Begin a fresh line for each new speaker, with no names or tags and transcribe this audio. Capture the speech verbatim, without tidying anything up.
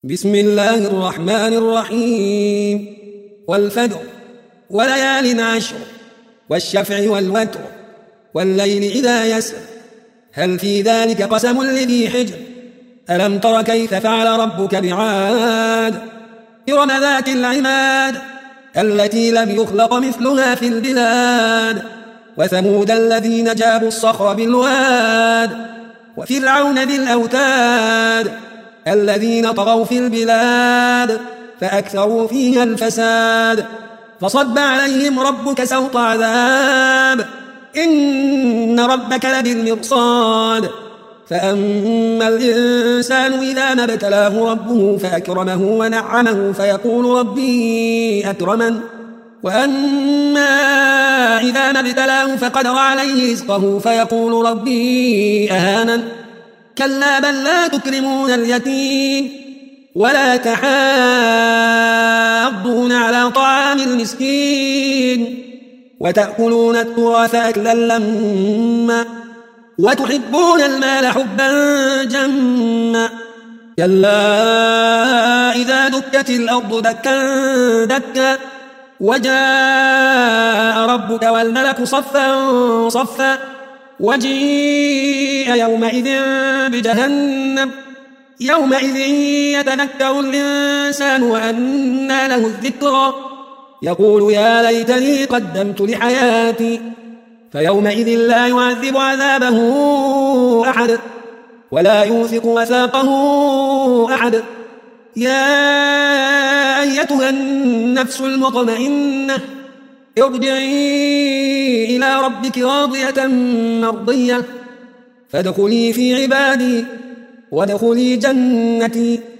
بسم الله الرحمن الرحيم والفجر وليال عشر والشفع والوتر والليل إذا يسر هل في ذلك قسم لذي حجر ألم تر كيف فعل ربك بعاد إرم ذات العماد التي لم يخلق مثلها في البلاد وثمود الذين جابوا الصخر بالواد وفرعون ذي الأوتاد الذين طغوا في البلاد فأكثروا فيها الفساد فصب عليهم ربك سوط عذاب إن ربك لبالمرصاد فأما الإنسان إذا ما ابتلاه ربه فأكرمه ونعمه فيقول ربي أكرمن وأما إذا ما ابتلاه فقدر عليه رزقه فيقول ربي أهانن كلا بل لا تكرمون اليتيم ولا تحاضون على طعام المسكين وتأكلون التراث أكلا لما وتحبون المال حبا جما كلا إذا دكت الأرض دكا دكا وجاء ربك والملك صفا صفا وجيء يومئذ بجهنم يومئذ يتذكر الإنسان وأنى له الذكرى يقول يا ليتني قدمت لحياتي فيومئذ لا يعذب عذابه أحد ولا يوثق وثاقه أحد يا أيتها النفس المطمئنة ارجعي إلى ربك راضية مرضية فادخلي في عبادي وادخلي جنتي